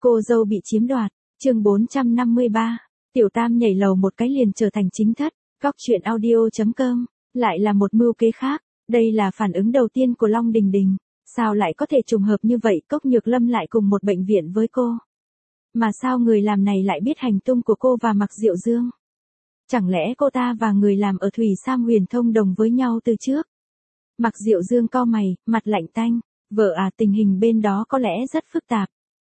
Cô dâu bị chiếm đoạt, chương 453, Tiểu Tam nhảy lầu một cái liền trở thành chính thất, góc truyện audio.com, lại là một mưu kế khác, đây là phản ứng đầu tiên của Long Đình Đình, sao lại có thể trùng hợp như vậy, Cốc Nhược Lâm lại cùng một bệnh viện với cô. Mà sao người làm này lại biết hành tung của cô và Mạc Diệu Dương? Chẳng lẽ cô ta và người làm ở Thủy Sam Huyền thông đồng với nhau từ trước? Mạc Diệu Dương cau mày, mặt lạnh tanh, vợ à, tình hình bên đó có lẽ rất phức tạp.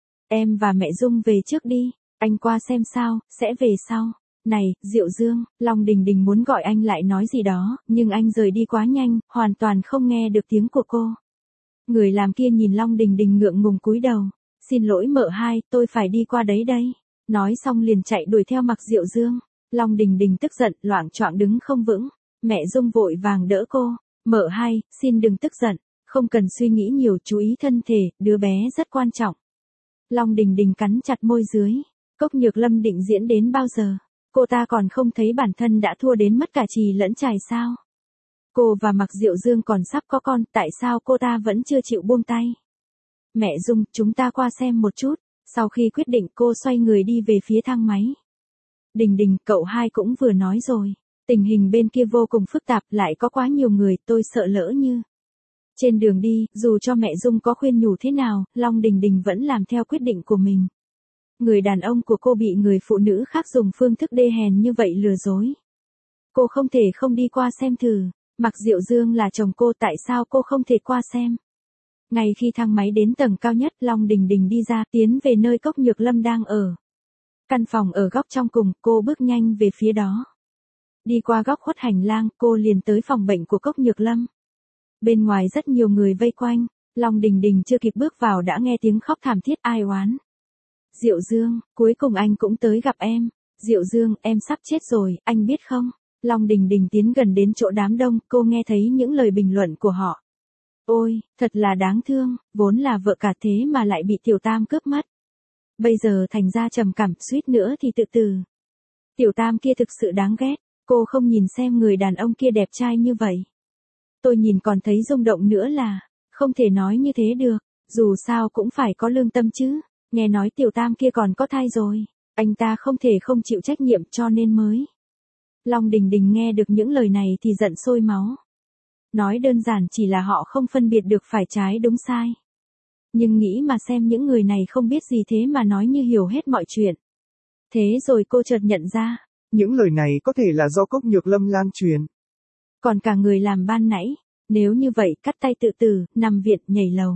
Em và mẹ Dung về trước đi, anh qua xem sao, sẽ về sau. Này, Diệu Dương, Long Đình Đình muốn gọi anh lại nói gì đó, nhưng anh rời đi quá nhanh, hoàn toàn không nghe được tiếng của cô. Người làm kia nhìn Long Đình Đình ngượng ngùng cúi đầu. Xin lỗi mợ hai, tôi phải đi qua đấy đây. Nói xong liền chạy đuổi theo Mạc Diệu Dương. Long Đình Đình tức giận, loạng choạng đứng không vững. Mẹ Dung vội vàng đỡ cô. Mợ hai, xin đừng tức giận, không cần suy nghĩ nhiều, chú ý thân thể, đứa bé rất quan trọng. Long Đình Đình cắn chặt môi dưới. Cốc Nhược Lâm định diễn đến bao giờ? Cô ta còn không thấy bản thân đã thua đến mất cả chì lẫn chài sao? Cô và Mạc Diệu Dương còn sắp có con, tại sao cô ta vẫn chưa chịu buông tay? Mẹ Dung, chúng ta qua xem một chút. Sau khi quyết định cô xoay người đi về phía thang máy. Đình Đình, cậu hai cũng vừa nói rồi. Tình hình bên kia vô cùng phức tạp, lại có quá nhiều người, tôi sợ lỡ như. Trên đường đi, dù cho mẹ Dung có khuyên nhủ thế nào, Long Đình Đình vẫn làm theo quyết định của mình. Người đàn ông của cô bị người phụ nữ khác dùng phương thức đê hèn như vậy lừa dối. Cô không thể không đi qua xem thử. Mạc Diệu Dương là chồng cô, tại sao cô không thể qua xem? Ngay khi thang máy đến tầng cao nhất, Long Đình Đình đi ra, tiến về nơi Cốc Nhược Lâm đang ở. Căn phòng ở góc trong cùng, cô bước nhanh về phía đó. Đi qua góc khuất hành lang, cô liền tới phòng bệnh của Cốc Nhược Lâm. Bên ngoài rất nhiều người vây quanh, Long Đình Đình chưa kịp bước vào đã nghe tiếng khóc thảm thiết ai oán. Diệu Dương, cuối cùng anh cũng tới gặp em. Diệu Dương, em sắp chết rồi, anh biết không? Long Đình Đình tiến gần đến chỗ đám đông, cô nghe thấy những lời bình luận của họ. Ôi, thật là đáng thương, vốn là vợ cả thế mà lại bị Tiểu Tam cướp mất. Bây giờ thành ra trầm cảm, suýt nữa thì tự tử. Tiểu Tam kia thực sự đáng ghét, cô không nhìn xem người đàn ông kia đẹp trai như vậy. Tôi nhìn còn thấy rung động nữa là, không thể nói như thế được, dù sao cũng phải có lương tâm chứ, nghe nói Tiểu Tam kia còn có thai rồi, anh ta không thể không chịu trách nhiệm cho nên mới. Long Đình Đình nghe được những lời này thì giận sôi máu. Nói đơn giản chỉ là họ không phân biệt được phải trái đúng sai. Nhưng nghĩ mà xem những người này không biết gì thế mà nói như hiểu hết mọi chuyện. Thế rồi cô chợt nhận ra. Những lời này có thể là do Cốc Nhược Lâm lan truyền. Còn cả người làm ban nãy, nếu như vậy cắt tay tự tử, nằm viện, nhảy lầu.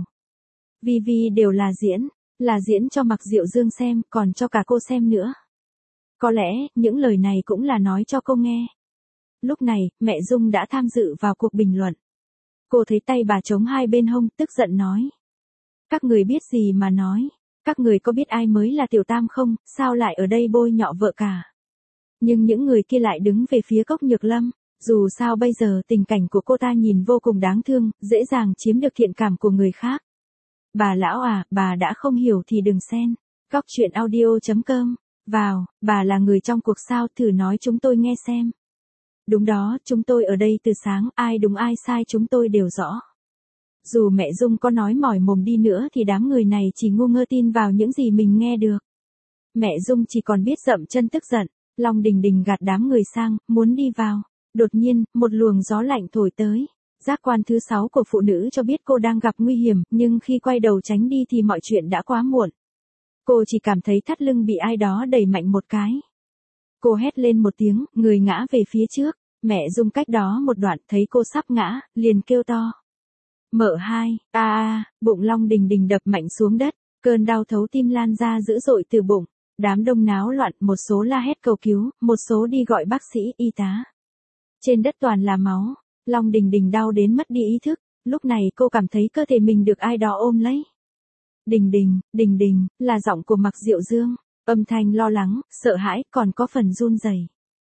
Vi đều là diễn cho Mạc Diệu Dương xem, còn cho cả cô xem nữa. Có lẽ, những lời này cũng là nói cho cô nghe. Lúc này, mẹ Dung đã tham dự vào cuộc bình luận. Cô thấy tay bà chống hai bên hông, tức giận nói. Các người biết gì mà nói, các người có biết ai mới là Tiểu Tam không, sao lại ở đây bôi nhọ vợ cả. Nhưng những người kia lại đứng về phía Cốc Nhược Lâm, dù sao bây giờ tình cảnh của cô ta nhìn vô cùng đáng thương, dễ dàng chiếm được thiện cảm của người khác. Bà lão à, bà đã không hiểu thì đừng xen. Góc truyện audio.com, vào, bà là người trong cuộc sao, thử nói chúng tôi nghe xem. Đúng đó, chúng tôi ở đây từ sáng, ai đúng ai sai chúng tôi đều rõ. Dù mẹ Dung có nói mỏi mồm đi nữa thì đám người này chỉ ngu ngơ tin vào những gì mình nghe được. Mẹ Dung chỉ còn biết dậm chân tức giận, Long Đình Đình gạt đám người sang, muốn đi vào. Đột nhiên, một luồng gió lạnh thổi tới. Giác quan thứ 6 của phụ nữ cho biết cô đang gặp nguy hiểm, nhưng khi quay đầu tránh đi thì mọi chuyện đã quá muộn. Cô chỉ cảm thấy thắt lưng bị ai đó đẩy mạnh một cái. Cô hét lên một tiếng, người ngã về phía trước. Mẹ Dung cách đó một đoạn thấy cô sắp ngã, liền kêu to. Mợ hai, bụng Long Đình Đình đập mạnh xuống đất, cơn đau thấu tim lan ra dữ dội từ bụng. Đám đông náo loạn, một số la hét cầu cứu, một số đi gọi bác sĩ, y tá. Trên đất toàn là máu, Long Đình Đình đau đến mất đi ý thức, lúc này cô cảm thấy cơ thể mình được ai đó ôm lấy. Đình Đình, là giọng của Mạc Diệu Dương, âm thanh lo lắng, sợ hãi, còn có phần run rẩy.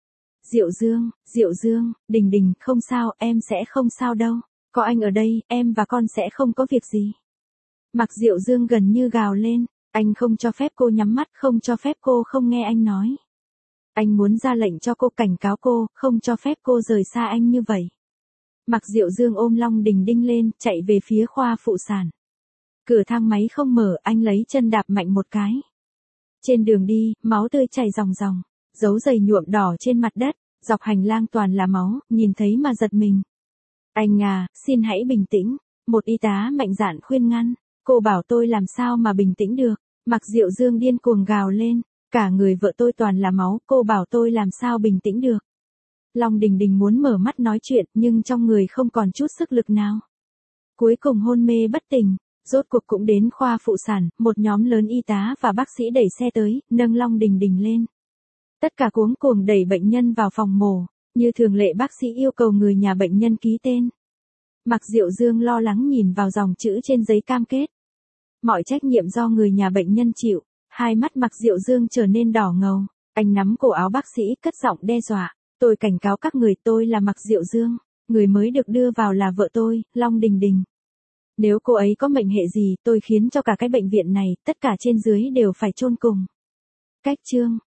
Diệu Dương, Đình, không sao, em sẽ không sao đâu, có anh ở đây, em và con sẽ không có việc gì. Mạc Diệu Dương gần như gào lên, anh không cho phép cô nhắm mắt, không cho phép cô không nghe anh nói. Anh muốn ra lệnh cho cô, cảnh cáo cô, không cho phép cô rời xa anh như vậy. Mạc Diệu Dương ôm Long Đình Đình lên, chạy về phía khoa phụ sản. Cửa thang máy không mở, anh lấy chân đạp mạnh một cái. Trên đường đi, máu tươi chảy ròng ròng, dấu giày nhuộm đỏ trên mặt đất, dọc hành lang toàn là máu, nhìn thấy mà giật mình. Anh à, xin hãy bình tĩnh. Một y tá mạnh dạn khuyên ngăn. Cô bảo tôi làm sao mà bình tĩnh được. Mạc Diệu Dương điên cuồng gào lên. Cả người vợ tôi toàn là máu, cô bảo tôi làm sao bình tĩnh được. Long Đình Đình muốn mở mắt nói chuyện nhưng trong người không còn chút sức lực nào. Cuối cùng hôn mê bất tỉnh, rốt cuộc cũng đến khoa phụ sản, một nhóm lớn y tá và bác sĩ đẩy xe tới, nâng Long Đình Đình lên. Tất cả cuống cuồng đẩy bệnh nhân vào phòng mổ, như thường lệ bác sĩ yêu cầu người nhà bệnh nhân ký tên. Mạc Diệu Dương lo lắng nhìn vào dòng chữ trên giấy cam kết. Mọi trách nhiệm do người nhà bệnh nhân chịu, hai mắt Mạc Diệu Dương trở nên đỏ ngầu, anh nắm cổ áo bác sĩ cất giọng đe dọa. Tôi cảnh cáo các người, tôi là Mạc Diệu Dương, người mới được đưa vào là vợ tôi, Long Đình Đình. Nếu cô ấy có mệnh hệ gì, tôi khiến cho cả cái bệnh viện này, tất cả trên dưới đều phải chôn cùng. Cách chương